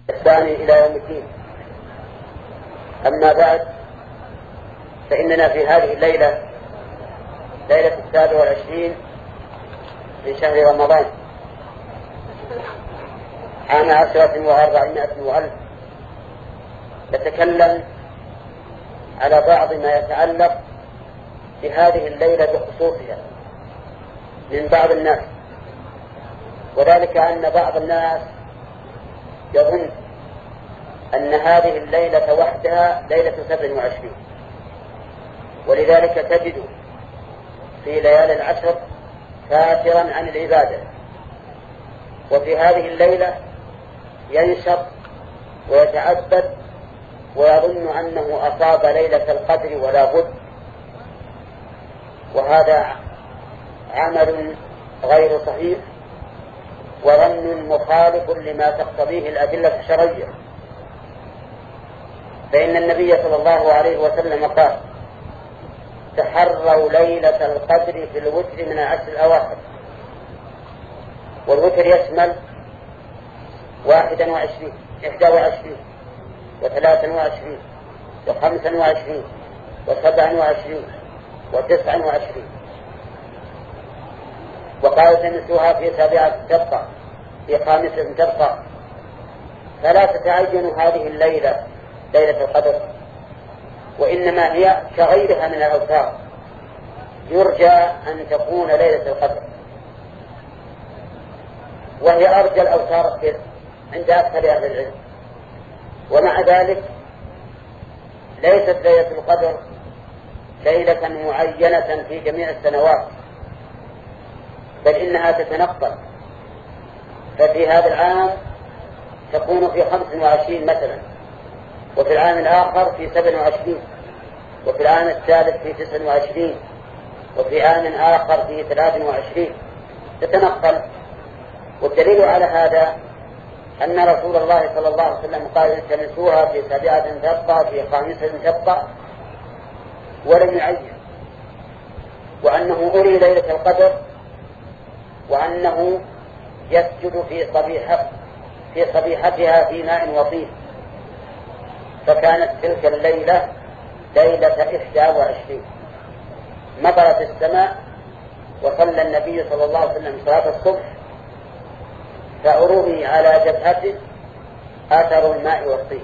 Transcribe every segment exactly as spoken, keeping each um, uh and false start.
الثاني إلى يوم الدين. أما بعد، فإننا في هذه الليلة ليلة السابع والعشرين من شهر رمضان عام عشرة وأربعمائة وألف نتكلم على بعض ما يتعلق بهذه الليلة بخصوصها من بعض الناس، وذلك أن بعض الناس يظن أن هذه الليلة وحدها ليلة سبع وعشرين، ولذلك تجد في ليالي العشر كافرا عن العبادة، وفي هذه الليلة ينشط ويتعبد ويظن أنه أصاب ليلة القدر ولا بد، وهذا عمل غير صحيح وظن مخالف لما تقتضيه الأدلة الشرعية. فإن النبي صلى الله عليه وسلم قال: تحروا ليلة القدر في الوتر من العشر الأواخر. والوتر يشمل واحدا وعشرين إحدى وعشرين وثلاثا وعشرين وخمسا وعشرين وسبعا وعشرين وتسعا وعشرين. وقال: تمسوها في سابعة تبقى، في خامسة تبقى. فلا تتعين هذه الليلة ليلة القدر، وإنما هي كغيرها من الأوتار يرجى أن تكون ليلة القدر، وهي أرجى الأوتار عند أكثر أهل العلم. ومع ذلك ليست ليلة القدر ليلة معينة في جميع السنوات، بل إنها تتنقل، ففي هذا العام تكون في خمس وعشرين مثلا، وفي العام الآخر في سبع وعشرين، وفي العام الثالث في تسع وعشرين، وفي عام آخر في ثلاث وعشرين، تتنقل. والدليل على هذا أن رسول الله صلى الله عليه وسلم قال: التمسوها في سابعة تبقى، في خامسة تبقى، ولم يعين، وأنه أري ليلة القدر، وأنه يسجد في صبيحة في صبيحتها في ماء وطين. فكانت تلك الليلة ليلة إحدى وعشرين. مطرت السماء، وصلى النبي صلى الله عليه وسلم صلاة الصبح، فأروي على جبهته أثر الماء والطين.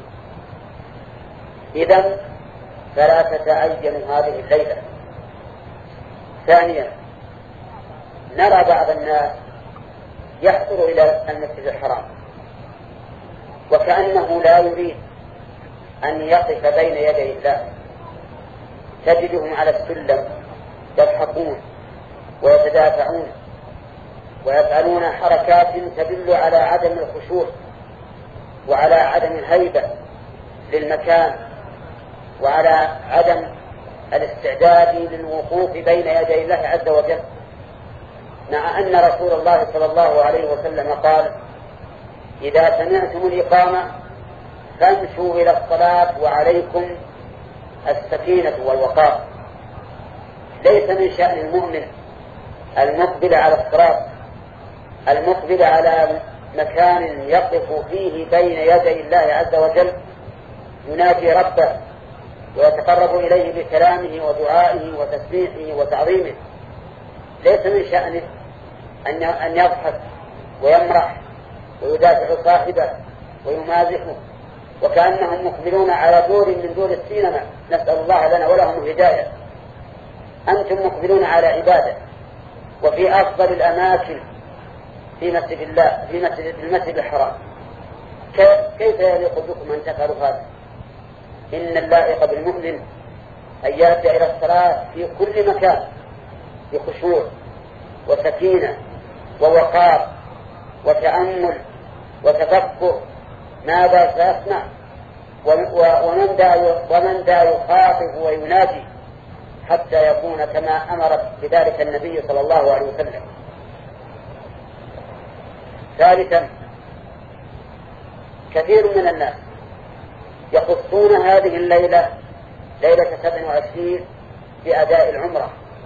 إذن فلا تتعين هذه الليلة. ثانيا، نرى بعض الناس يحضر إلى المسجد الحرام وكأنه لا يريد أن يقف بين يدي الله. تجدهم على السلم يضحكون ويتدافعون ويفعلون حركات تدل على عدم الخشوع وعلى عدم الهيبة للمكان وعلى عدم الاستعداد للوقوف بين يدي الله عز وجل، مع أن رسول الله صلى الله عليه وسلم قال: إذا سمعتم الإقامة فامشوا إلى الصلاة وعليكم السكينة والوقار. ليس من شأن المؤمن المقبل على الصراط، المقبل على مكان يقف فيه بين يدي الله عز وجل يناجي ربه ويتقرب إليه بكلامه ودعائه وتسبيحه وتعظيمه. ليس من شأنه أن يضحك ويمرح ويدافع صاحبه ويمازحه وكأنهم مقبلون على دور من دور السينما، نسأل الله لنا ولهم الهداية. أنتم مقبلون على عبادة، وفي أفضل الأماكن في مسجد الله، في مسجد المسجد الحرام. كيف يليق بكم أن تفعلوا هذا؟ إن اللائق بالمؤمن أن يأتي إلى الصلاة في كل مكان بخشوع وسكينة ووقار وتأمل وتفكر ماذا سيصنع ومن ذا ومن ذا يخاطب وينادي، حتى يكون كما أمر بذلك النبي صلى الله عليه وسلم. ثالثا، كثير من الناس يخصون هذه الليلة ليلة سبع وعشرين بأداء العمرة،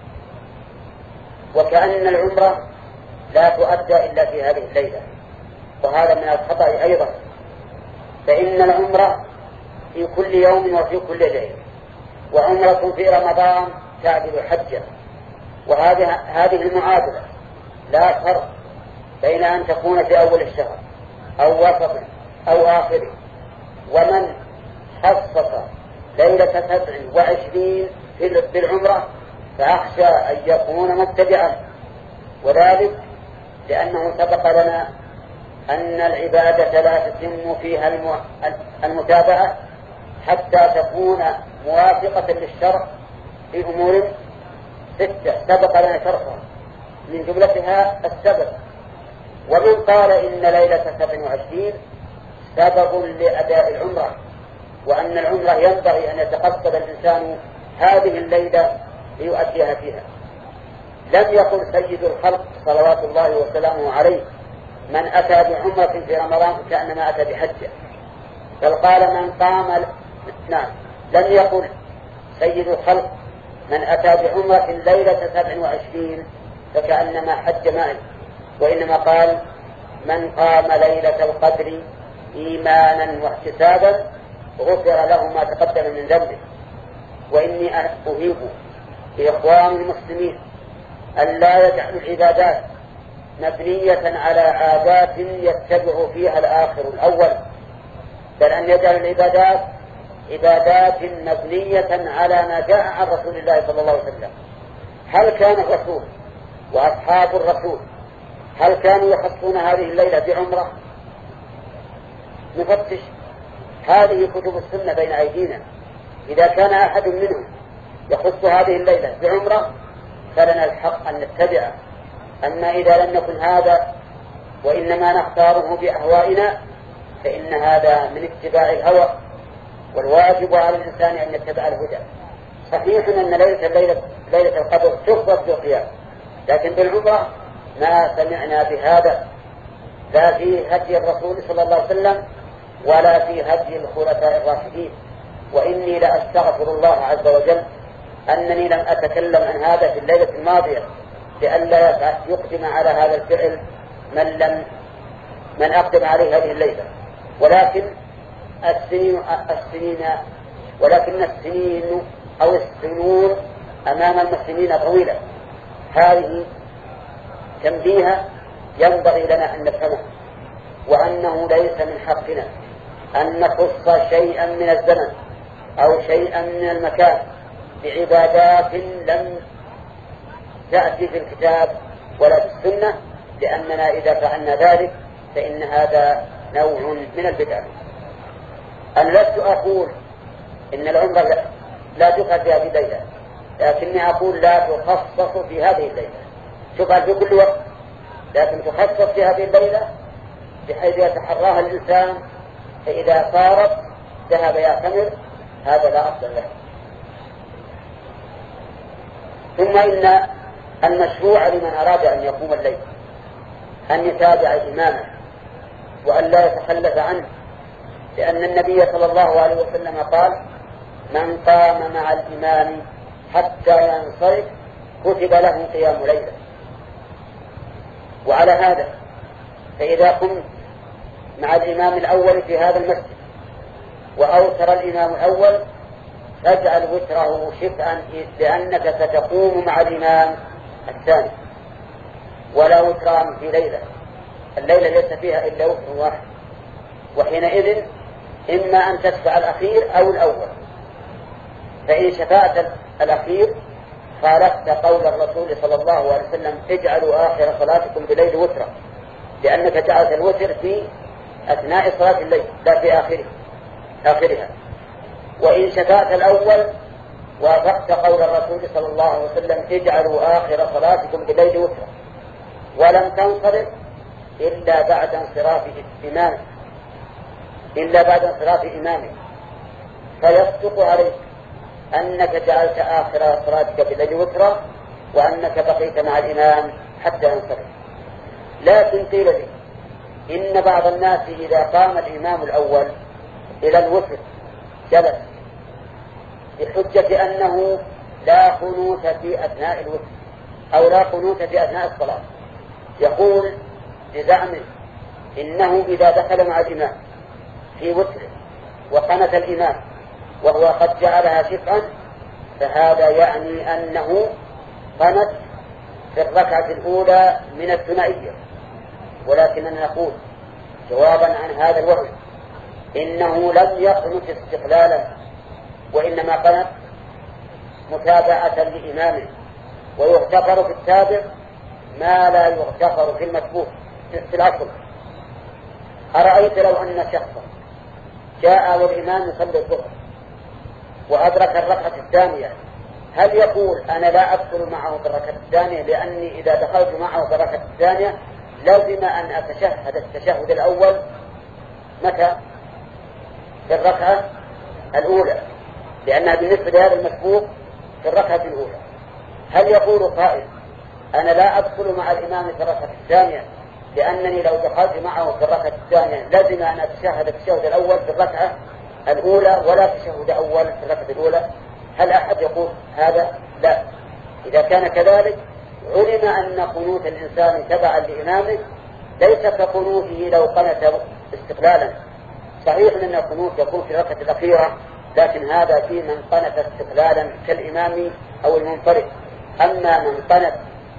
وكأن العمرة لا تؤدى إلا في هذه الليلة، وهذا من الخطأ أيضا، فإن العمرة في كل يوم وفي كل ليلة، وعمرة في رمضان تعدل حجة. وهذه هذه المعادلة لا فرق بين أن تكون في أول الشهر أو وسطه أو آخره. ومن خصص ليلة سبع وعشرين في العمرة فأخشى أن يكون مبتدعا، وذلك لأنه سبق لنا أن العبادة لا تتم فيها المتابعة حتى تكون موافقة للشرع في أمور ستة سبق لنا شرحها، من جملتها السبب. ومن قال إن ليلة سبع وعشرين سبب لأداء العمرة، وأن العمرة ينبغي أن يتقصد الإنسان هذه الليلة ليؤديها فيها. لم يقل سيد الخلق صلوات الله وسلامه عليه من أتى بعمرة في رمضان كأنما أتى بحجة، بل قال من قام. نعم، لم يقل سيد الخلق من أتى بعمرة ليلة سبع وعشرين فكأنما حج معي، وإنما قال من قام ليلة القدر إيمانا واحتسابا غفر له ما تقدم من ذنبه. وإني أهيب بإخوان المسلمين أن لا يجعلوا العبادات مبنية على عادات يتبع فيها الآخر الأول، بل أن يجعل العبادات عبادات مبنية على ما جاء عن رسول الله صلى الله عليه وسلم. هل كان الرسول وأصحاب الرسول هل كانوا يخصون هذه الليلة بعمرة؟ نفتش، هذه كتب السنة بين أيدينا. إذا كان أحد منهم يخص هذه الليلة بعمرة فلنا الحق أن نتبعه. أما إذا لم يكن هذا وإنما نختاره بأهوائنا فإن هذا من اتباع الهوى، والواجب على الإنسان أن يتبع الهدى. صحيح أن ليلة, ليلة, ليلة القدر تخصص بالقيام، لكن بالعمرة ما سمعنا بهذا لا في هدي الرسول صلى الله عليه وسلم ولا في هدي الخلفاء الراشدين. وإني لأستغفر الله عز وجل أنني لم أتكلم عن هذا في الليلة الماضية لئلا يقدم على هذا الفعل من لم من أقدم عليه هذه الليلة. ولكن السنين السنين ولكن السنين أو السنون أمام المسلمين طويلة. هذه تنبيه ينبغي لنا أن نفهمه، وأنه ليس من حقنا أن نخص شيئا من الزمن أو شيئا من المكان بعبادات لم تأتي في الكتاب ولا في السنة، لأننا إذا فعلنا ذلك فإن هذا نوع من البدع. أنا لست أقول إن العمرة لا تفعل في هذه الليلة، لكني أقول لا تخصص في هذه الليلة، تفعل في كل وقت لكن تخصص في هذه الليلة بحيث يتحراها الإنسان، فإذا صارت ذهب يعتمر، هذا لا أصل له. ثم إن المشروع لمن أراد أن يقوم الليل أن يتابع إمامه وأن لا يتخلف عنه، لأن النبي صلى الله عليه وسلم قال من قام مع الإمام حتى ينصرف كتب له قيام ليلة. وعلى هذا فإذا قمت مع الإمام الأول في هذا المسجد وأوتر الإمام الأول فاجعل وتره شفعا لأنك ستقوم مع الإمام الثاني، ولا وتران في ليلة، الليلة ليس فيها إلا وتر واحد، وحينئذ إما أن تشفع الأخير أو الأول. فإن شفعت الأخير خالفت قول الرسول صلى الله عليه وسلم اجعلوا آخر صلاتكم بليل وترا، لأنك جعلت الوتر في أثناء صلاة الليل لا في آخره آخرها. وإن شفعت الأول وافقت قول الرسول صلى الله عليه وسلم اجعلوا آخر صلاتكم بليل وترا، ولم تنصرف إلا بعد انصراف إمامك إلا بعد انصراف إمامك فيصدق عليك أنك جعلت آخر صلاتك بليل وترا وأنك بقيت مع الإمام حتى ينصرف. لكن قيل لي إن بعض الناس إذا قام الإمام الأول إلى الوتر جلس بحجة أنه لا قنوت في أثناء الوتر أو لا قنوت في أثناء الصلاة، يقول بزعمه إنه إذا دخل مع الإمام في وتره وقنت الإمام وهو قد جعلها شفعا فهذا يعني أنه قنت في الركعة الأولى من الثنائية. ولكننا نقول جوابا عن هذا الوهم إنه لم يقنت استقلالا وإنما قنت متابعة لإمامه، ويغتفر في التابع ما لا يغتفر في المتبوع في الأصل. أرأيت لو أن شخصا جاء والإمام يصلي الظهر وأدرك الركعة الثانية، هل يقول أنا لا أدخل معه في الركعة الثانية لأني إذا دخلت معه في الركعة الثانية لازم أن أتشهد التشهد الأول متى؟ في الركعة الأولى، لأنها بالنسبة لهذا المسبوق في الركعة الأولى. هل يقول قائل أنا لا أدخل مع الإمام في الركعة الثانية لأنني لو دخلت معه في الركعة الثانية لازم أن أتشهد التشهد الأول في الركعة الأولى ولا تشهد أول في الركعة الأولى؟ هل أحد يقول هذا؟ لا. إذا كان كذلك علم أن قنوت الإنسان تبعا لإمامه ليس كقنوته لو قنت استقلالا. صحيح أن القنوت يكون في الركعة الأخيرة، لكن هذا في من قنت استقلالا كالإمام أو المنفرد. أما من قنت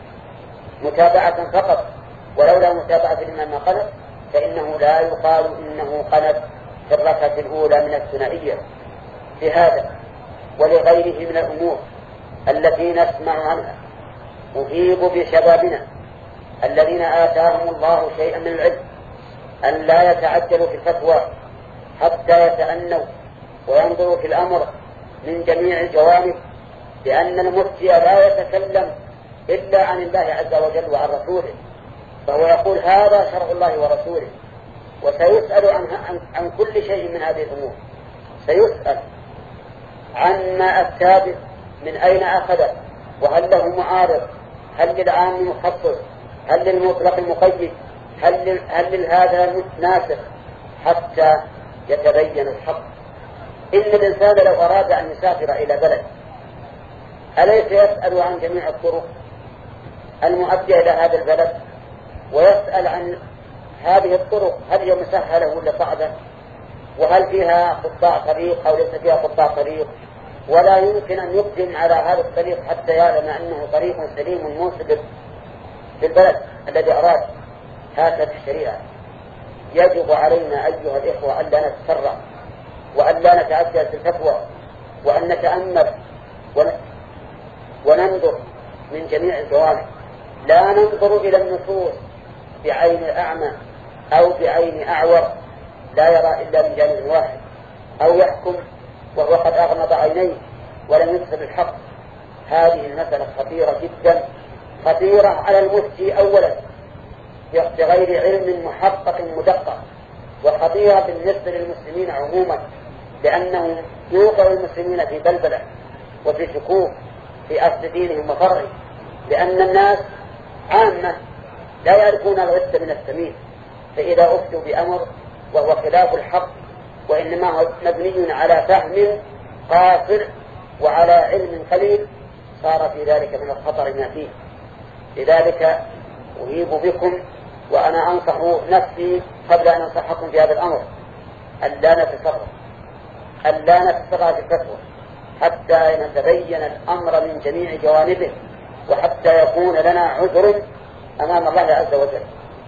متابعة فقط ولولا متابعة الإمام ما قنت فإنه لا يقال إنه قنت في الركعة الأولى من الثنائية. في هذا ولغيره من الأمور التي نسمع عنها أجيب بشبابنا الذين آتاهم الله شيئا من العلم أن لا يتعجلوا في الفتوى حتى يتأنوا وينظروا في الأمر من جميع الجوانب، لأن المفتي لا يتكلم إلا عن الله عز وجل وعن رسوله، فهو يقول هذا شرع الله ورسوله، وسيسأل عن, عن, عن كل شيء من هذه الأمور. سيسأل عن ما الثابت من أين أخذ، وهل له معارض، هل للعام مخصص، هل للمطلق المقيد، هل, هل لهذا ناسخ، حتى يتبين الحق. إن الإنسان لو أراد أن يسافر إلى بلد أليس يسأل عن جميع الطرق المؤدية إلى هذا البلد، ويسأل عن هذه الطرق هل هي مسهلة ولا صعبة، وهل فيها قطاع طريق أو ليس فيها قطاع طريق، ولا يمكن أن يقدم على هذا الطريق حتى يعلم أنه طريق سليم موصل للبلد الذي أراد. هكذا الشريعة. يجب علينا أيها الإخوة أن لا نتسرع وأن لا نتعجل في الفتوى، وأن نتأمل وننظر من جميع الجوانب، لا ننظر إلى النصوص بعين أعمى أو بعين أعور لا يرى إلا من جانب واحد، أو يحكم وهو قد أغمض عينيه ولم يكسب الحق. هذه المسألة خطيرة جدا، خطيرة على المفتي أولا بغير علم محقق مدقق، وخطيرة بالنسبة للمسلمين عموما، لأنهم يوقع المسلمين في بلبلة وفي شكوك في أصل دينهم وفرعه، لأن الناس عامة لا يعرفون الغث من السمين، فإذا أفتوا بأمر وهو خلاف الحق وإنما هو مبني على فهم قاصر وعلى علم قليل صار في ذلك من الخطر ما فيه. لذلك أهيب بكم وأنا أنصح نفسي قبل أن أنصحكم في هذا الأمر أن لا نتسرع أن لا نتسرع في الفتوى حتى نتبين الأمر من جميع جوانبه، وحتى يكون لنا عذر أمام الله عز وجل.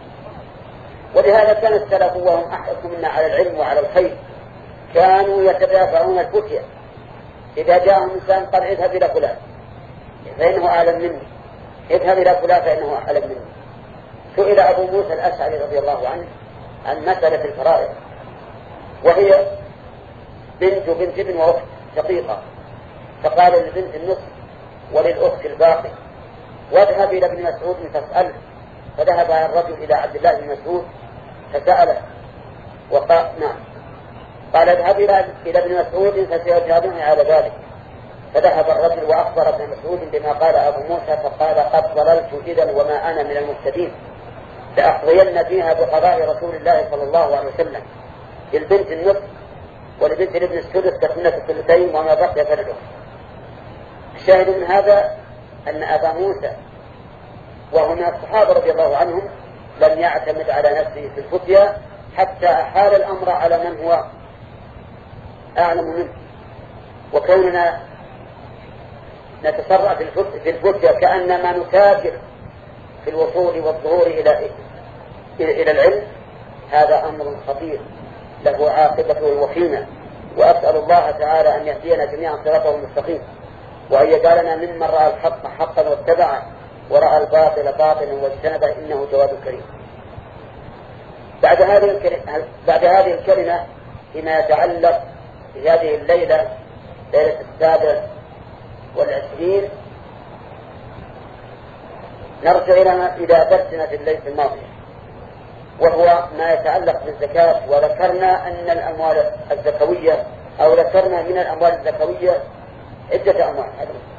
ولهذا كان السلف وهم أحرص منا على العلم وعلى الخير كانوا يتدافعون الفتية. إذا جاءهم إنسان قال اذهب إلى فلان فإنه أعلم مني، اذهب إلى فلان فإنه أعلم مني. سئل أبو موسى الأشعري رضي الله عنه عن مسألة الفرائض، وهي بنت بنت ابن وأخت شقيقة، فقال للبنت النصف وللأخت الباقي، واذهب إلى ابن مسعود فاسأله. فذهب الرجل إلى عبد الله بن مسعود فسأله وقال نعم، قال اذهب إلى ابن مسعود فسيجهدني على ذلك. فذهب الرجل وأخبر ابن مسعود بما قال أبو موسى، فقال قد ضللت إذن وما أنا من المهتدين، لأقضين فيها بقضاء رسول الله صلى الله عليه وسلم. للبنت النصف ولبنت الابن السدس تكملة الثلثين وما بقي فلده. الشاهد من هذا أن أبا موسى وهو من الصحابة رضي الله عنهم لم يعتمد على نفسه في الفتيا حتى أحال الأمر على من هو أعلم منه. وكوننا نتسرع في الفتية كأنما نتاجر في الوصول والظهور إلى إلى العلم، هذا أمر خطير له عاقبته وخيمة. وأسأل الله تعالى أن يهدينا جميعا صراطه المستقيم، وأن يجعلنا ممن رأى الحق حقا واتبعه، ورأى الباطل باطلا واجتنبه، إنه جواد كريم. بعد هذه الكلمة بعد هذه الكلمة فيما يتعلق بهذه الليلة، ليلة السابع والعشرين، نرجع إلى درسنا في الليلة الماضية، وهو ما يتعلق بالزكاة. وذكرنا أن الأموال الزكوية أو ذكرنا من الأموال الزكوية عدة أموال.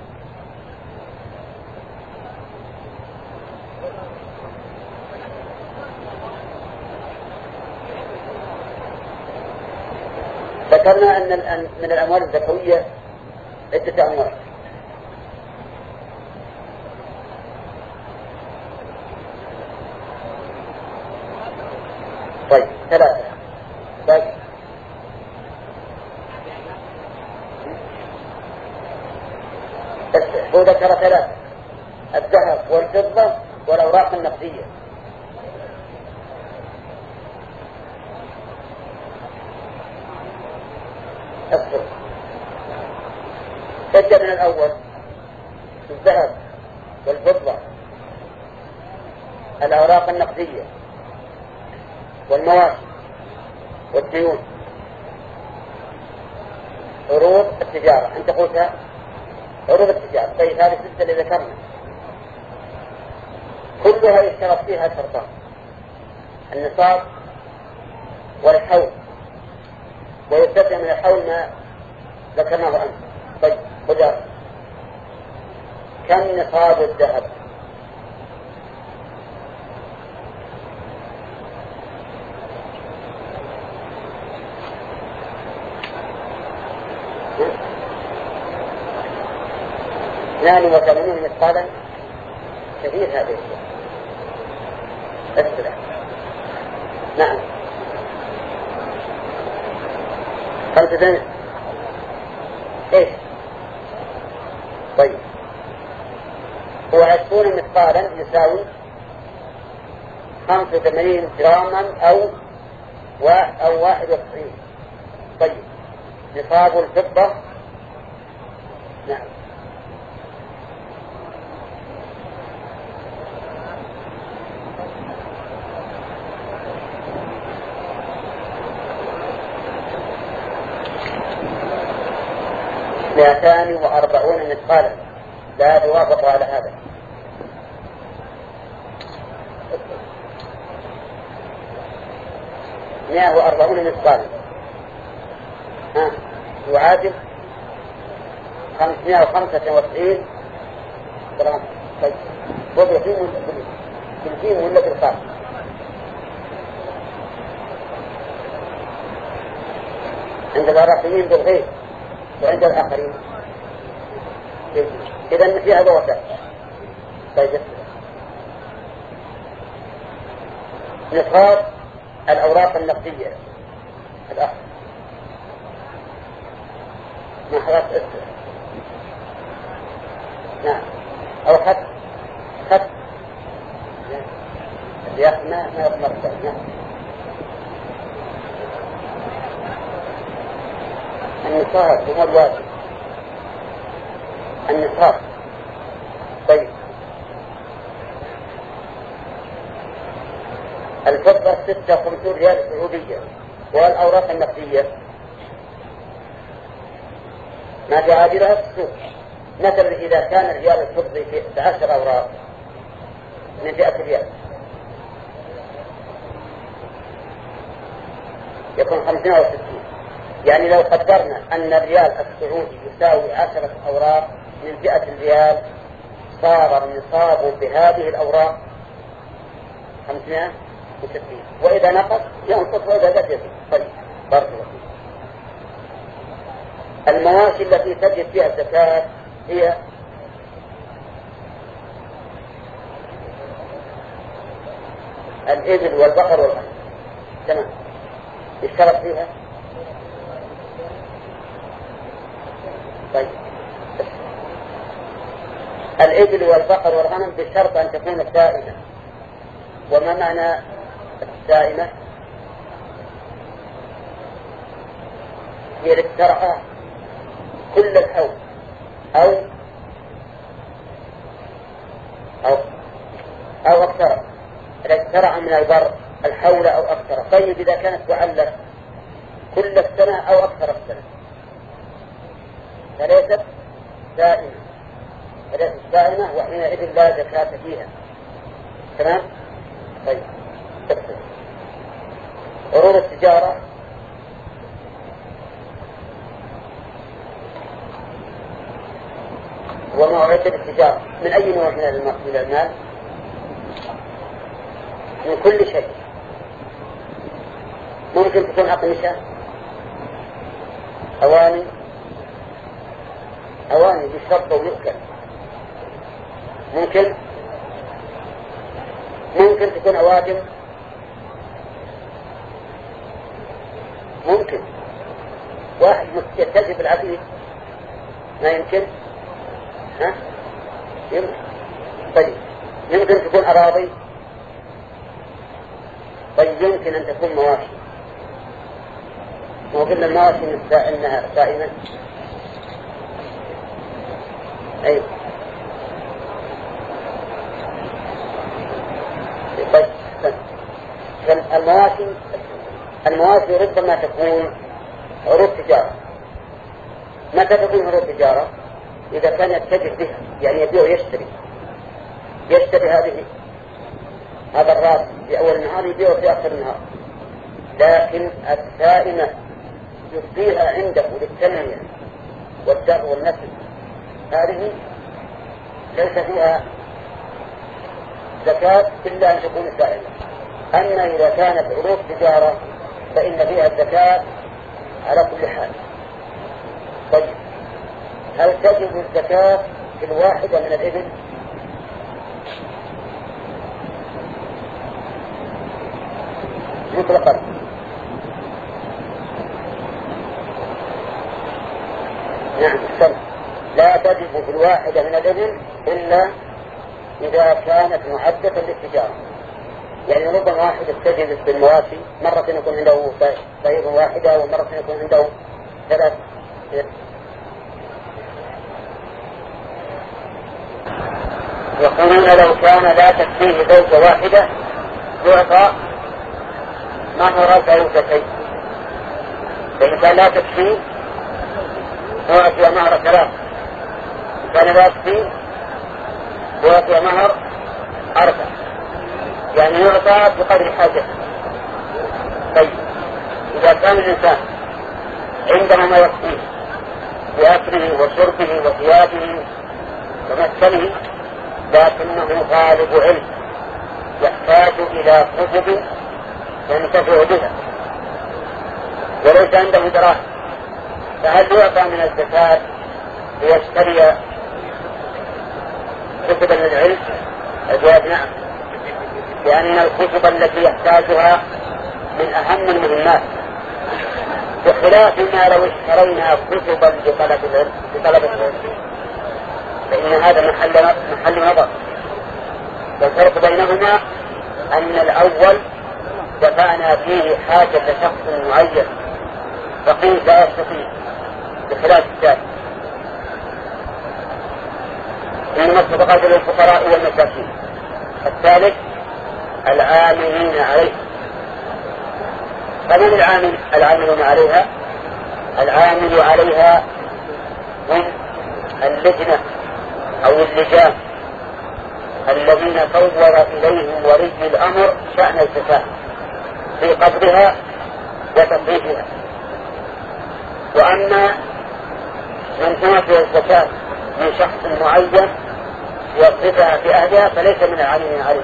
ذكرنا أن من الأموال الزكوية عدة أموال. طيب ثلاثة. طيب بس هو ذكر ثلاثة: الذهب والفضة والأوراق النقدية. أصبر، ابدأ من الأول: الذهب والفضة، الأوراق النقدية، والمواشي، والديون، عروض التجارة. أنت قلتها عروض التجارة. طيب هذه الستة اللي ذكرنا كلها يشترط فيها شرطان: النصاب والحول، ويستطيع من الحول ما ذكرناه أنت. طيب خذ، كم نصاب الذهب؟ اثنان وثمانين مثقالا. كثير هذا الشيء. أسرع. نعم. خمسة ثانية. ايش؟ طيب هو عشرون مثقالا يساوي خمسة وثمانين جراما أو أو واحد وتسعين. طيب نصاب الفضة. نعم. مئتان وأربعون مثقالا. لا يوافق على هذا. مئة وأربعون مثقالا ها يعادل خمسمائة وخمسة وتسعين جرام. طيب بالجيم بالجيم ولا بالقاف؟ عند العراقيين بالغيب وعند الآخرين. إذا في هذا وسط. طيب نصاب الأوراق النقدية الأخر ما خلاص اسم. نعم. أو خط خط الرياح ما ما يضمر. نعم. النصاب هو الواجب. النصاب. طيب الفضة ستة وخمسون ريال سعودية، والأوراق النقدية ما تعادلها في السوق. مثلا إذا كان الريال الفضي في عشر أوراق من مئة ريال يكون خمسين وستين. يعني لو قدرنا أن الريال السعودي يساوي عشرة أوراق من مئة ريال، صار النصاب بهذه الأوراق خمسمائة وستين، وإذا نقص ينقص وإذا زاد يزيد. طيب برضو المواشي التي تجد فيها الزكاة هي الإبل والبقر والغنم. تمام. يشترط فيها؟ طيب الإبل والبقر والغنم بشرط أن تكون سائمة. وما معنى السائمة؟ هي التي ترعى كل الحول أو أو أو أكثر، التي ترعى من البر الحول أو أكثر. طيب إذا كانت تعلق كل السنة أو أكثر السنة فليست سائمة، فليست سائمة، وحينئذ لا زكاة فيها. تمام؟ طيب تكتب عروض التجارة. وموعد التجارة من أي نوع من المال؟ من كل شيء. ممكن تكون أقمشة، أواني، أواني يشرب ويؤكل. ممكن ممكن تكون أوادم، ممكن واحد يتجه العبيد ما يمكن، ها يمكن. طيب يمكن تكون أراضي، طيب يمكن أن تكون مواشي. وقلنا المواشي إنها سائمة. أي طيب المواشي المواشي ربما تكون عروض تجارة. متى تكون عروض تجارة؟ إذا كان يتجه بها، يعني يبيع ويشتري يشتري هذه هذا الراس في أول النهار يبيعه في آخر النهار. لكن السائمة يبقيها عنده للتنمية والدر والنسل، هذه ليس فيها زكاة إلا أن تكون سائمة. أما إذا كانت عروض تجارة فإن فيها الزكاة على كل حال. طيب هل تجب الزكاة في الواحدة من الإبل؟ مطلقا. نعم سم. لا تجب في الواحدة من الإبل إلا إذا كانت معدة للتجارة. يعني ربما واحد يتجه بالمواشي، مرة يكون عنده طيب واحدة ومرة يكون عنده ثلاث. يقولون لو كان لا تكفيه زوجة واحدة يعطى مهر زوجتين، فإن كان لا تكفيه يعطى مهر ثلاث، كان لا تكفيه يعطى مهر أربع، يعني يعطى بقدر حاجته. طيب إذا كان الإنسان عندما ما يكفيه بأكله وشربه وثيابه ومسكنه، لكنه غالب علم يحتاج إلى كتب ينتفع بها وليس عنده دراهم، فهل يعطى من الزكاة ليشتري كتبا للعلم؟ الجواب نعم، لأن الكتب التي يحتاجها من أهم المهمات، بخلاف ما لو اشترينا كتبا لطلب العلم لطلب العلم فإن هذا محل محل نظر. والفرق بينهما أن الأول دفعنا فيه حاجة شخص معين فقيل لا يستطيع، بخلاف الثاني إنما الصدقات للفقراء والمساكين. الثالث العاملين عليه. فمن العامل العاملون عليها؟ العامل عليها هم اللجنة أو اللجان الذين فوض إليهم ولي الأمر شأن الزكاة في قبضها وتصريفها. وأما من تعطي الزكاة من شخص معين يصرفها في أهلها فليس من العاملين عليه،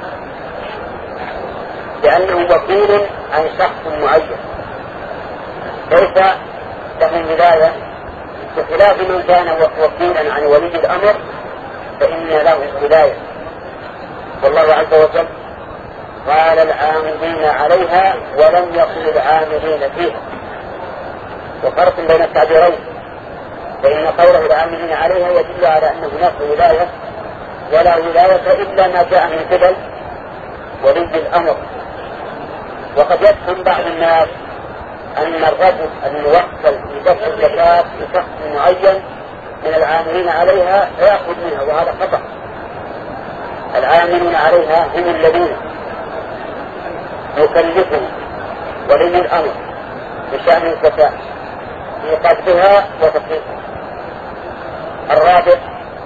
لأنه وكيل عن شخص معين ليس له ولاية، بخلاف من كان وكيلا عن ولي الأمر فإن له ولاية. والله عز وجل قال العاملين عليها ولم يقل العاملين فيها، وفرق بين التعبيرين، فإن قوله العاملين عليها يدل على أن هناك ولاية، ولا ولاية إلا ما جاء من قبل ولي الأمر. وقد يفهم بعض الناس أن الرجل الموكل بدفع الزكاة لشخص معين من العاملين عليها فيأخذ منها، وهذا خطأ. العاملين عليها هم الذين يكلفهم ولي الأمر بشأن الزكاة في قبضها وتصريفها. الرابع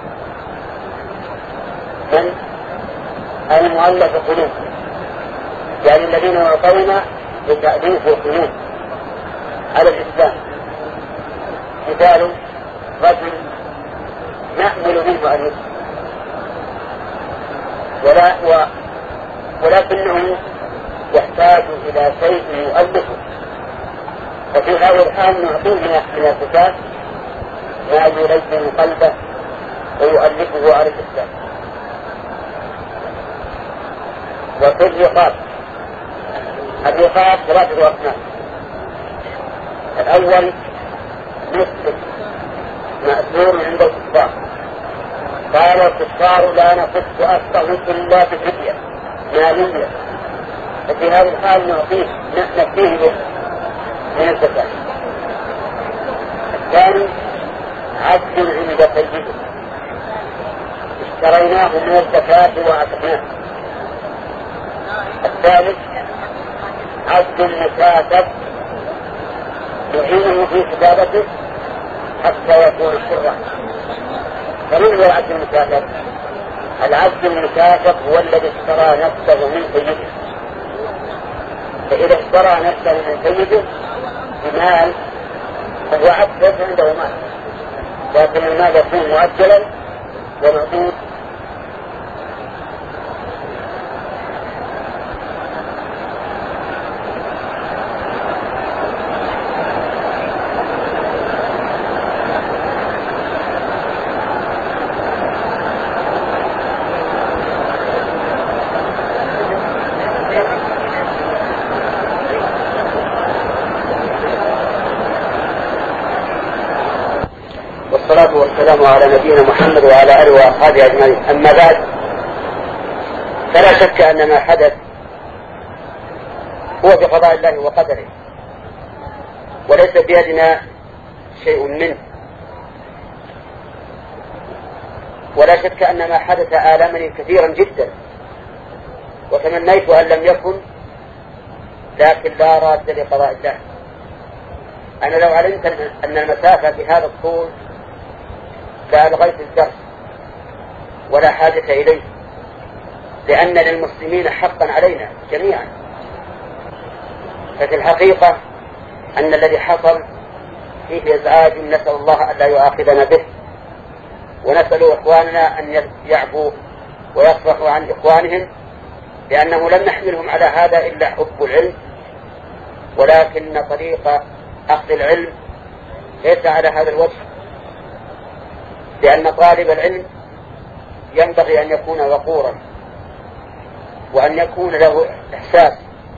من المؤلف قلوب، يعني الذين يعطون بتأليف القلوب على الإسلام. مثال رجل نأمل منه أن يسلم ولا و... ولكنه يحتاج إلى شيء يؤلفه، ففي هذا الحال نعطيه من الزكاة ما يلين قلبه ويؤلفه على الإسلام. وفي الرقاب، الرقاب ثلاثة أقسام. الأول مسلم مأسور عند الكفار، قال الكفار لا نقص أكثر إلا بفدية مالية، ففي هذا الحال نعطيه نفيه به من الزكاة. الثاني عبد عند سيده، اشتريناه من الزكاة وأعتقناه. الثالث عبد مكاتب يعينه في كتابته حتى يكون حرا. فمن هو العبد المكاتب؟ العبد المكاتب هو الذي اشترى نفسه من سيده، فإذا اشترى نفسه من سيده بمال فهو عبد ليس عنده مال، لكن المال يكون مؤجلا ومعدود. والصلاة والسلام على نبينا محمد وعلى آله وأصحابه أجمعين. أما بعد، فلا شك أن ما حدث هو بقضاء الله وقدره، وليس بيدنا شيء منه، ولا شك أن ما حدث آلمني كثيرا جدا، وتمنيت أن لم يكن، لكن لا راد لقضاء الله. أنا لو علمت أن المسافة بهذا الطول لألغيت الدرس ولا حاجة إليه، لأن للمسلمين حقا علينا جميعا. ففي الحقيقة أن الذي حصل فيه إزعاج، نسأل الله أن لا يؤاخذنا به، ونسأل إخواننا أن يعفوا ويصفحوا عن إخوانهم، لأنه لم نحملهم على هذا إلا حب العلم، ولكن طريق أخذ العلم ليس على هذا الوجه، لأن طالب العلم ينبغي أن يكون وقورا، وأن يكون له إحساس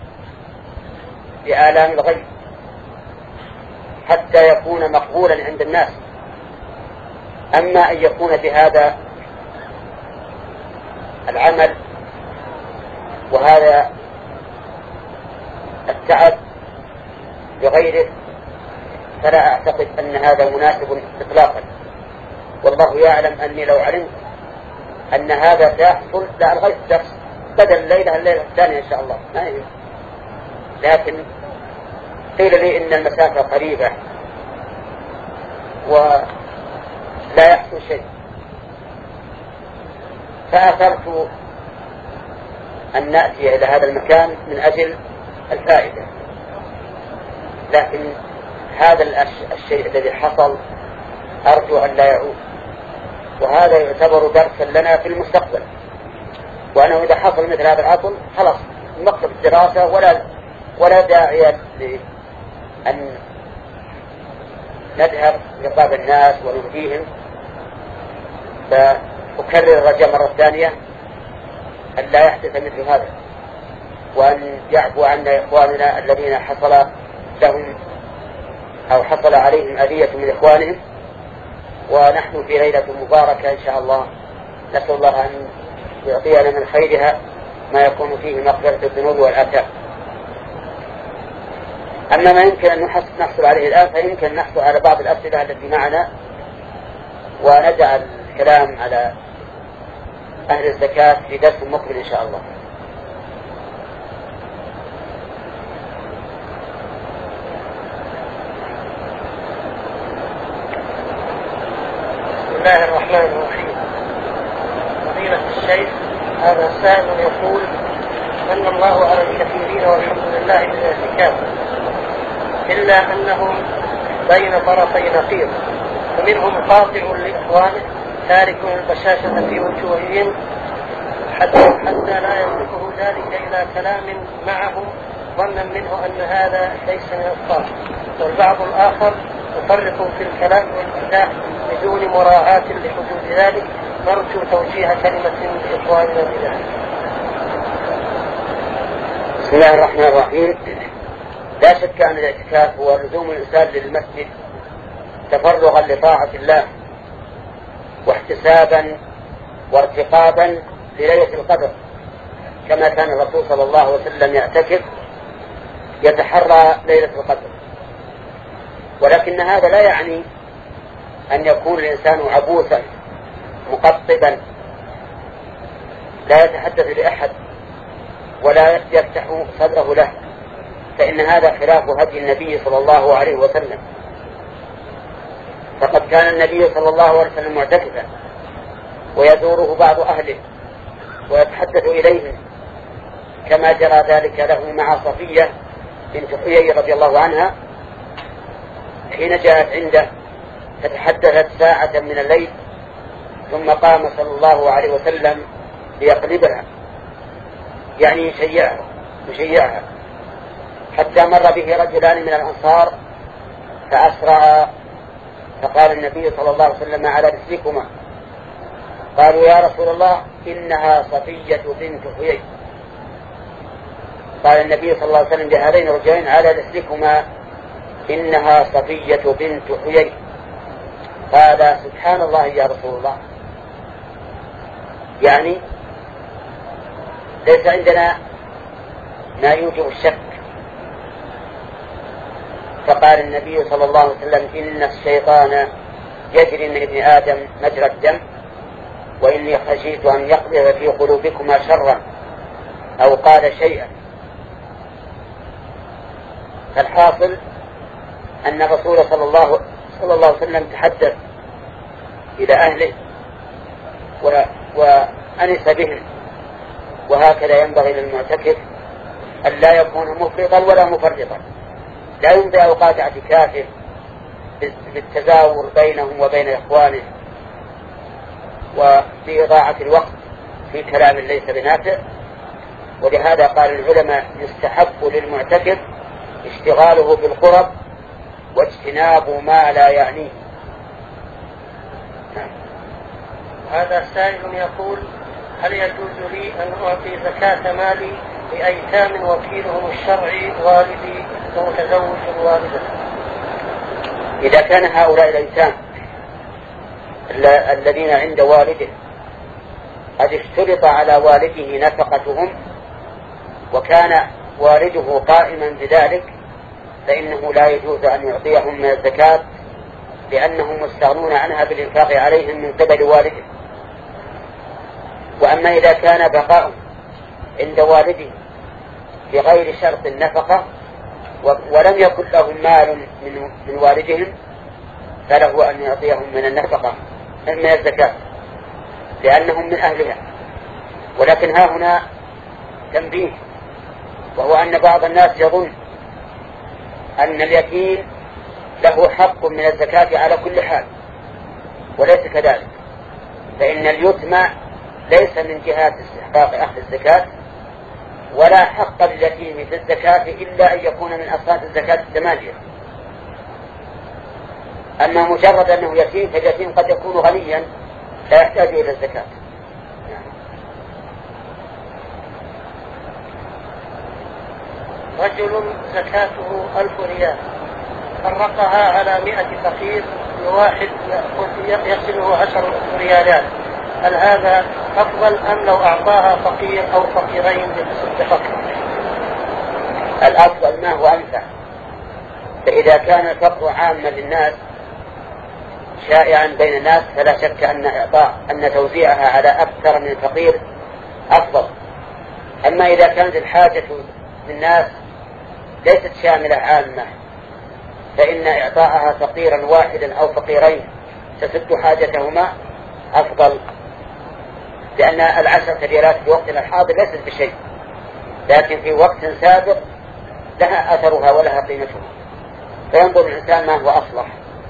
بآلام الغيب حتى يكون مقبولا عند الناس. أما أن يكون بهذا العمل وهذا التعب بغيره فلا أعتقد أن هذا مناسب إطلاقا. والله يعلم أني لو علمت أن هذا سيحصل لألغيت الدرس بدل الليلة الليلة الثانية إن شاء الله، ما هي. لكن قيل لي إن المسافة قريبة ولا يحصل شيء، فأثرت أن نأتي إلى هذا المكان من أجل الفائدة. لكن هذا الشيء الذي حصل أرجو أن لا يعود، وهذا يعتبر درسا لنا في المستقبل، وأنه إذا حصل مثل هذا العطل خلاص نقف الدراسة، ولا ولا داعي أن نذهب لقاب الناس ونهديهم. فأكرر الرجاء مرة ثانية أن لا يحدث مثل هذا، وأن يعفو عنا إخواننا الذين حصل لهم أو حصل عليهم أذية من إخوانهم. ونحن في ليلة مباركة إن شاء الله، نسأل الله أن يعطينا من خيرها ما يكون فيه مغفرة الذنوب والآثام. أما ما يمكن أن نحصل عليه الآن فيمكن نحصل على بعض الأسئلة التي معنا، ونجعل الكلام على أهل الزكاة في درس مقبل إن شاء الله. بسم الله الرحمن الرحيم. فضيلة الشيخ، هذا سائل يقول: من الله على الكثيرين والحمد لله من الزكاة، إلا أنهم بين طرفي نقيض، فمنهم قاطع لإخوانه تارك البشاشة في وجوههم حتى, حتى لا يملكه ذلك إلى كلام معهم ظنا منه أن هذا ليس من الطاعة، والبعض الآخر مفرط في الكلام والمزاح بدون مراعاة لحدود ذلك. نرجو توجيه كلمة لإخواننا بذلك. بسم الله الرحمن الرحيم. لا شك أن الاعتكاف هو لزوم الإنسان للمسجد تفرغا لطاعة الله واحتسابا وارتقابا لليلة القدر، كما كان الرسول صلى الله عليه وسلم يعتكف يتحرى ليلة القدر. ولكن هذا لا يعني أن يكون الإنسان عبوسا مقطبا لا يتحدث لأحد ولا يفتح صدره له، فإن هذا خلاف هدي النبي صلى الله عليه وسلم. فقد كان النبي صلى الله عليه وسلم معتكفا ويزوره بعض أهله ويتحدث إليهم، كما جرى ذلك له مع صفية بنت حيي رضي الله عنها حين جاءت عنده فتحدثت ساعة من الليل، ثم قام صلى الله عليه وسلم ليقلبها، يعني يشيعها يشيعها حتى مر به رجلان من الأنصار فأسرعا، فقال النبي صلى الله عليه وسلم: على رسلكما. قالوا: يا رسول الله إنها صفية بنت حيي. قال النبي صلى الله عليه وسلم لهذين الرجلين: على رسلكما إنها صفية بنت حيي. قال: سبحان الله يا رسول الله، يعني ليس عندنا ما يوجب الشك. فقال النبي صلى الله عليه وسلم: إن الشيطان يجري من ابن آدم مجرى الدم، وإني خشيت أن يقذف في قلوبكما شرا، أو قال شيئا. فالحاصل أن الرسول صلى الله, صلى الله عليه وسلم تحدث إلى أهله وأنس بهم، وهكذا ينبغي للمعتكف أن لا يكون مفرطا ولا مفرطا، لا يمضي أوقات اعتكافه بالتزاور بينهم وبين إخوانه وبإضاعة الوقت في كلام ليس بنافع. ولهذا قال العلماء: يستحب للمعتكف اشتغاله بالقرب واجتناب ما لا يعنيه. هذا سائل يقول: هل يجوز لي أن أعطي زكاة مالي لأيتام وكيلهم الشرعي والدي ومتزوج والدته؟ إذا كان هؤلاء الأيتام الذين عند والده قد اشترط على والده نفقتهم وكان والده قائما بذلك، فإنه لا يجوز أن يعطيهم من الزكاة، لأنهم مستغنون عنها بالإنفاق عليهم من قبل والده. وأما إذا كان بقاء عند والده بغير شرط النفقة ولم يكن لهم مال من والدهم، فله أن يعطيهم من النفقة من الزكاة لأنهم من أهلها. ولكن ها هنا تنبيه، وهو أن بعض الناس يظن أن اليتيم له حق من الزكاة على كل حال، وليس كذلك، فإن اليتم ليس من جهات استحقاق أهل الزكاة، ولا حق لليتيم في الزكاة إلا أن يكون من أصناف الزكاة الثمانية. أما مجرد أنه يتيم فاليتيم قد يكون غنيا لا يحتاج إلى الزكاة. رجل زكاته ألف ريال فرقها على مئة فقير لواحد يصله عشر ريالات، هل هذا أفضل أم لو أعطاها فقير أو فقيرين بفقر؟ الأفضل ما هو أنفع. فإذا كان الفقر عاما للناس شائعا بين الناس فلا شك أن إعطاء أن توزيعها على أكثر من فقير أفضل. أما إذا كانت الحاجة للناس ليست شاملة عامة فإن إعطاءها فقيرا واحدا أو فقيرين تسد حاجتهما أفضل، لأن العشرة ريالات في وقتنا الحاضر ليست بشيء، لكن في وقت سابق لها أثرها ولها قيمتها، فينظر الإنسان ما هو أصلح.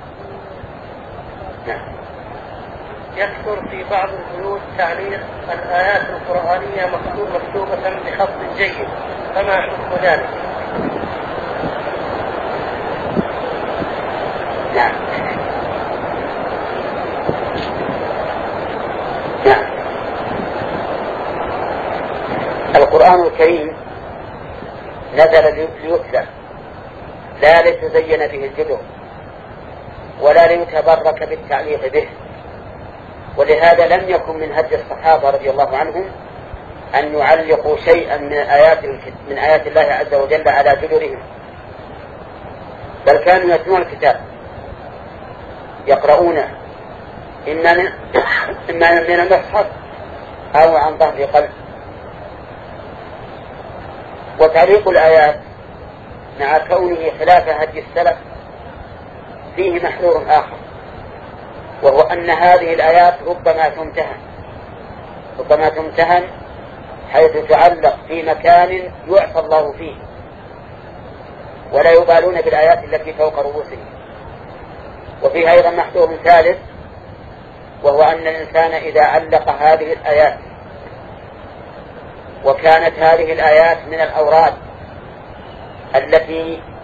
نعم. يذكر في بعض البيوت تعليق الآيات القرآنية مكتوبة بخط جيد، فما حكم ذلك؟ نعم. نعم. القرآن الكريم نزل ليتلى لا لتزين به الجدر ولا ليتبرك بالتعليق به، ولهذا لم يكن من هدي الصحابة رضي الله عنهم أن يعلقوا شيئا من آيات من آيات الله عز وجل على جدرهم، بل كانوا يتلون الكتاب يقرؤونه إما من إما من المصحف أو عن ظهر قلب. وتعليق الآيات مع كونه خلاف هدي السلف فيه محذور آخر، وهو أن هذه الآيات ربما تمتهن ربما تمتهن حيث تعلق في مكان يعصى الله فيه ولا يبالون بالآيات التي فوق رؤوسهم. وفيه أيضا محذور ثالث، وهو أن الإنسان إذا علق هذه الآيات وكانت هذه الآيات من الأوراد التي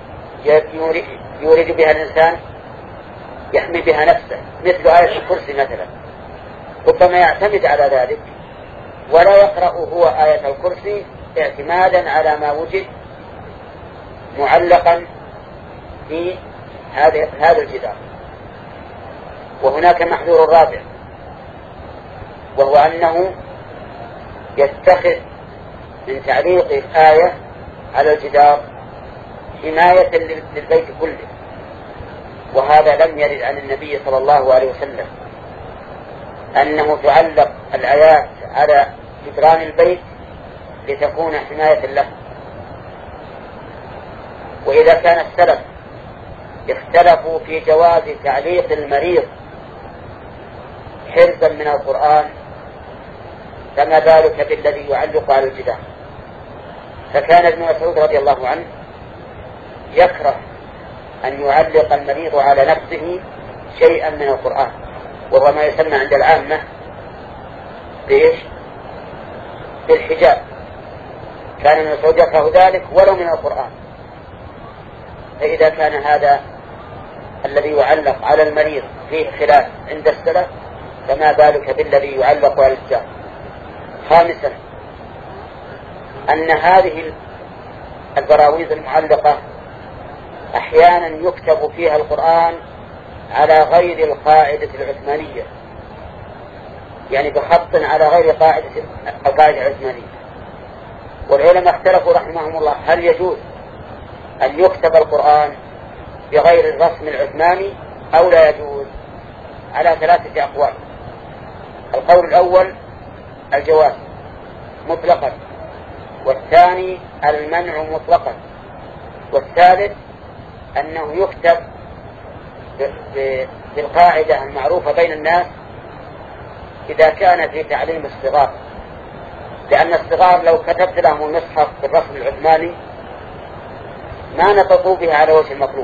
يورد بها الإنسان يحمي بها نفسه مثل آية الكرسي مثلا، ربما يعتمد على ذلك ولا يقرأ هو آية الكرسي اعتمادا على ما وجد معلقا في هذا الجدار. وهناك محذور رابع، وهو أنه يتخذ من تعليق الآية على الجدار حماية للبيت كله، وهذا لم يرد عن النبي صلى الله عليه وسلم أنه تعلق الآيات على جدران البيت لتكون حماية له. وإذا كان السلف اختلفوا في جواز تعليق المريض حرزا من القرآن فما بالك بالذي يعلق على الجدار. فكان ابن مسعود رضي الله عنه يكره أن يعلق المريض على نفسه شيئا من القرآن، وهو ما يسمى عند العامة بإيش؟ بالحجاب. كان ابن مسعود يكره ذلك ولو من القرآن. فإذا كان هذا الذي يعلق على المريض فيه خلاف عند السلف فما بالك بالذي يعلق على الجدار. خامسا أن هذه البراويز المعلقة أحيانا يكتب فيها القرآن على غير القاعدة العثمانية، يعني بخط على غير قاعدة القاعدة العثمانية. والعلماء اختلفوا رحمهم الله هل يجوز أن يكتب القرآن بغير الرسم العثماني أو لا يجوز، على ثلاثة أقوال. القول الأول الجواز مطلقا، والثاني المنع مطلقا، والثالث أنه يكتب بالقاعدة المعروفة بين الناس إذا كان في تعليم الصغار، لأن الصغار لو كتبت لهم المصحف بالرسم العثماني ما نطقوا بها على وجه المطلوب.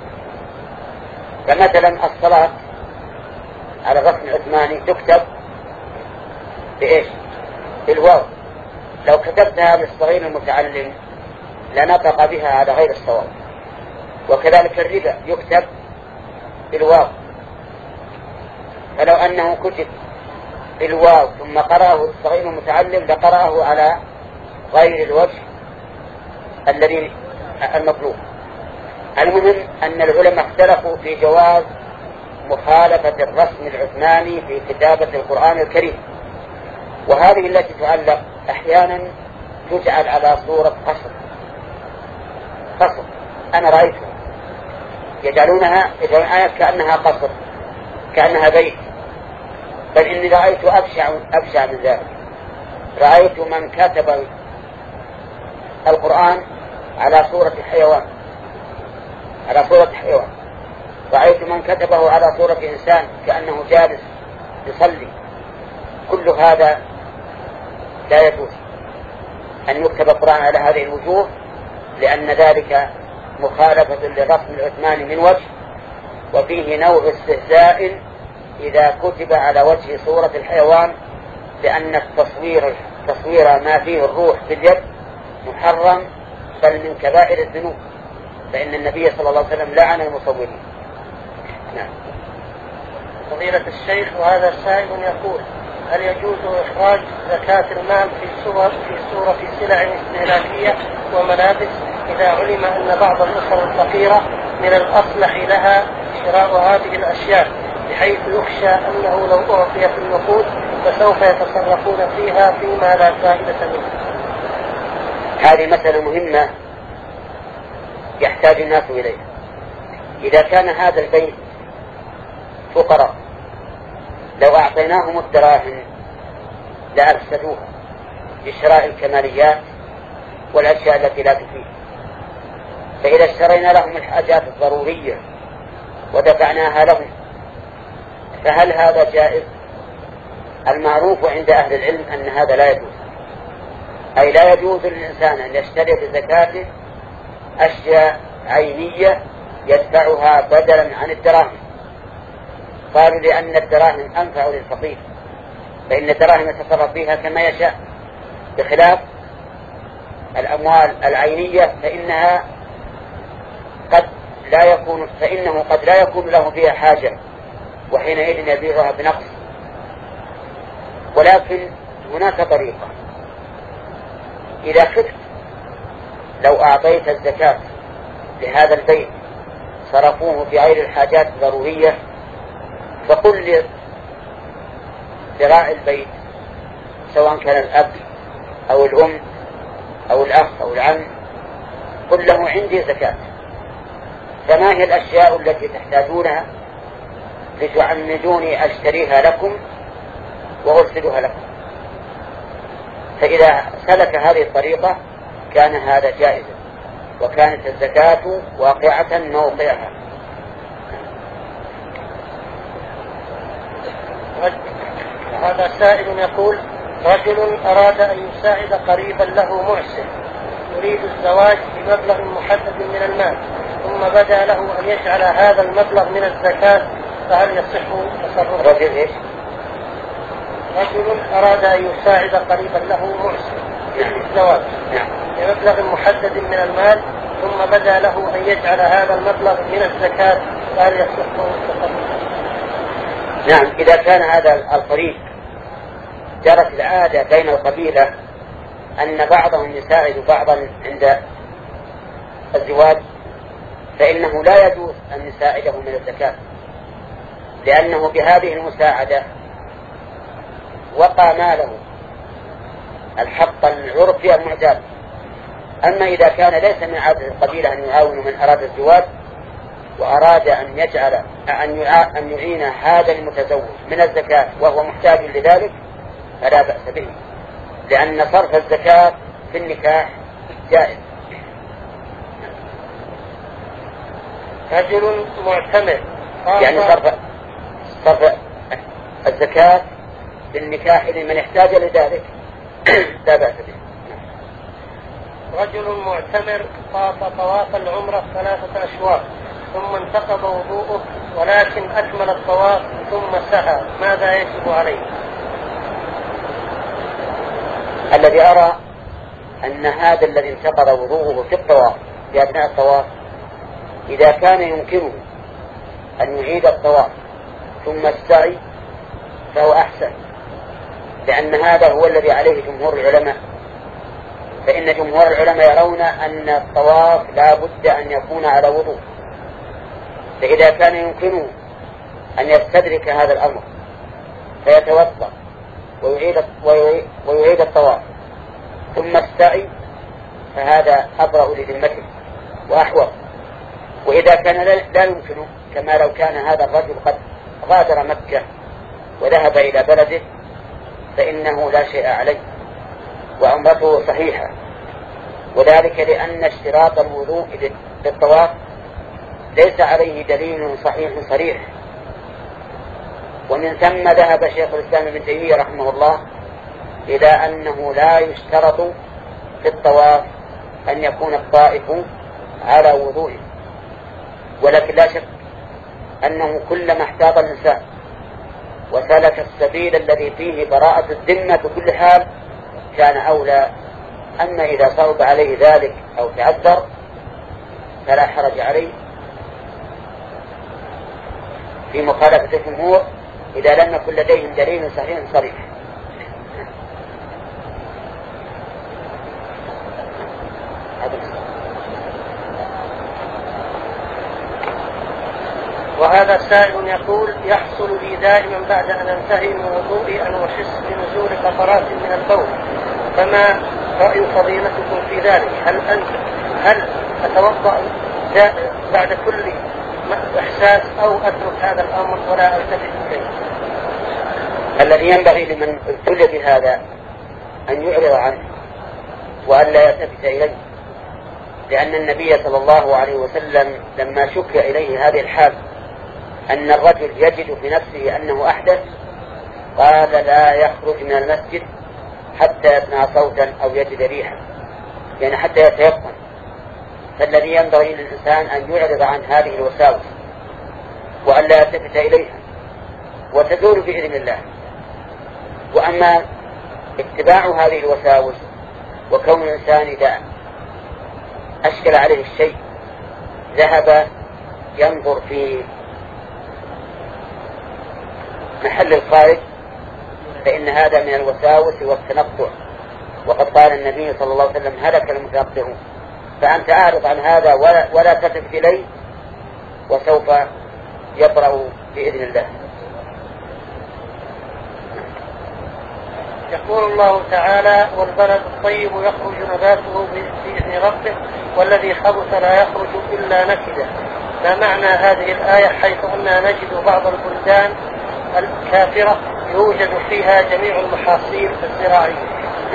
فمثلا الصلاة على الرسم العثماني تكتب بإيش؟ بالواو، لو كتبتها للصغير المتعلم لنطق بها على غير الصواب. وكذلك الربا يكتب بالواو، فلو أنه كتب بالواو ثم قرأه الصغير المتعلم لقرأه على غير الوجه الذي المطلوب. المهم أن العلماء اختلفوا في جواز مخالفة الرسم العثماني في كتابة القرآن الكريم، وهذه التي تعلق أحيانا تجعل على صورة قصر قصر أنا رأيتها يجعلونها يجعلون آيات كأنها قصر كأنها بيت، بل إني رأيت أبشع أبشع من ذلك. رأيت من كتب القرآن على صورة حيوان على صورة حيوان رأيت من كتبه على صورة إنسان كأنه جالس يصلي. كل هذا لا يجوز أن يكتب القرآن على هذه الوجوه، لأن ذلك مخالفة للرسم العثماني من وجه، وفيه نوع استهزاء إذا كتب على وجه صورة الحيوان، لأن التصوير تصوير ما فيه الروح باليد محرم بل من كبائر الذنوب، فإن النبي صلى الله عليه وسلم لعن المصورين. نعم. فضيلة الشيخ، وهذا سائل يقول: هل يجوز إخراج زكاة المال في صورة في صورة سلع استهلاكية وملابس إذا علم أن بعض الأسر الفقيرة من الأصلح لها شراء هذه الأشياء، بحيث يخشى أنه لو أعطيت النقود فسوف يتصرفون فيها فيما لا فائدة منه؟ هذه مسألة مهمة يحتاج الناس إليها. إذا كان هذا البيت فقراء لو أعطيناهم الدراهم لأفسدوها بشراء الكماليات والأشياء التي لا تفيد، فإذا اشترينا لهم الحاجات الضرورية ودفعناها لهم فهل هذا جائز؟ المعروف عند أهل العلم أن هذا لا يجوز، أي لا يجوز للإنسان أن يشتري بزكاته أشياء عينية يدفعها بدلا عن الدراهم. قالوا لأن الدراهم أنفع للفقير، فإن الدراهم يتصرف فيها كما يشاء، بخلاف الأموال العينية فإنها قد لا يكون فإنه قد لا يكون له فيها حاجة، وحينئذ يبيعها بنقص. ولكن هناك طريقة: إذا خفت لو أعطيت الزكاة لهذا البيت صرفوه في غير الحاجات الضرورية، فقل لراعي البيت سواء كان الأب أو الأم أو الأخ أو العم، قل له: عندي زكاة، فما هي الأشياء التي تحتاجونها لتعمدوني أشتريها لكم وأرسلها لكم. فإذا سلك هذه الطريقة كان هذا جائزا، وكانت الزكاة واقعة موقعها. هذا سائل يقول: رجل أراد أن يساعد قريبا له محسن يريد الزواج بمبلغ محدد من المال، ثم بدا له أن يجعل هذا المبلغ من الزكاة، فهل يصح تصرفه؟ رجل إيش؟ رجل أراد أن يساعد قريبا له محسن يريد الزواج بمبلغ محدد من المال، ثم بدا له أن يجعل هذا المبلغ من الزكاة، فهل يصح تصرفه؟ نعم، إذا كان هذا القريب جرت العادة بين القبيلة أن بعضهم يساعد بعضا عند الزواج، فإنه لا يجوز أن يساعده من الزكاة، لأنه بهذه المساعدة وقع ماله الحق العرفي المعتاد. أما إذا كان ليس من عادة القبيلة أن يعاون من أراد الزواج وأراد أن يجعل أن يعين هذا المتزوج من الزكاة وهو محتاج لذلك فلا بأس به، لأن صرف الزكاة في النكاح جائز. رجل معتمر يعني صرف صرف الزكاة في النكاح لمن يحتاج لذلك لا بأس به. رجل معتمر طاف طواف العمرة ثلاثة أشواط ثم انتقض وضوءه ولكن أكمل الطواف ثم سعى، ماذا يجب عليه؟ الذي أرى أن هذا الذي انتقض وضوءه في الطواف في أثناء الطواف إذا كان يمكنه أن يعيد الطواف ثم السعي فهو أحسن، لأن هذا هو الذي عليه جمهور العلماء. فإن جمهور العلماء يرون أن الطواف لا بد أن يكون على وضوء، فإذا كان يمكنه أن يستدرك هذا الأمر فيتوضأ ويعيد, ويعيد الطواف ثم السعي فهذا أبرأ لذمته وأحوط. وإذا كان لا يمكنه كما لو كان هذا الرجل قد غادر مكة وذهب إلى بلده فإنه لا شيء عليه وعمرته صحيحة، وذلك لأن اشتراط الوضوء للطواف ليس عليه دليل صحيح صريح. ومن ثم ذهب شيخ الإسلام ابن تيمية رحمه الله إلى أنه لا يشترط في الطواف أن يكون الطائف على وضوءه، ولكن لا شك أنه كلما احتاط الإنسان وسلك السبيل الذي فيه براءة الذمة بكل حال كان أولى. أما إذا صعب عليه ذلك أو تعذر فلا حرج عليه في مخالفة الجمهور إذا لم يكن لديهم دليل صحيح صريح. وهذا سائل يقول: يحصل لي دائما بعد أن أنتهي من وضوئي أن أحس بنزول قطرات من البول، فما رأي فضيلتكم في ذلك؟ هل أنت هل أتوضأ بعد كل إحساس أو أترك هذا الأمر ولا ألتفت إليه؟ الذي ينبغي لمن ابتلي بهذا أن يعرض عنه وأن لا يلتفت إليه، لأن النبي صلى الله عليه وسلم لما شك إليه هذه الحال أن الرجل يجد في نفسه أنه أحدث قال: لا يخرج من المسجد حتى يسمع صوتا أو يجد ريحا، يعني حتى يتيقن. فالذي ينبغي للإنسان أن يعرض عن هذه الوساوس وأن لا يلتفت إليها وتزول بإذن الله. وأما اتباع هذه الوساوس وكون الإنسان إذا أشكل عليه الشيء ذهب ينظر في محل الخارج فإن هذا من الوساوس والتنطع، وقد قال النبي صلى الله عليه وسلم: هلك المتنطعون. فأنت أعرض عن هذا ولا, ولا تلتفت إليه وسوف يبرأ بإذن الله. يقول الله تعالى: والبلد الطيب يخرج نباته بإذن ربه والذي خبث لا يخرج إلا نكدا. ما معنى هذه الآية حيث أننا نجد بعض البلدان الكافرة يوجد فيها جميع المحاصيل الزراعية؟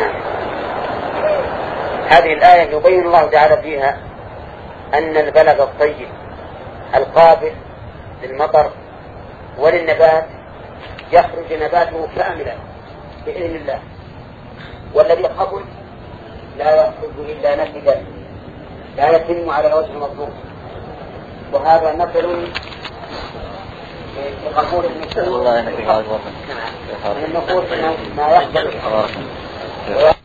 هذه الآية يبين الله تعالى فيها أن البلد الطيب القابل للمطر وللنبات يخرج نباته كاملا بإذن الله، والذي خبث لا يخرج إلا نكدا لا يتم على وجه المطلوب. وهذا مثل لقبول المثل من النقول ما يحصل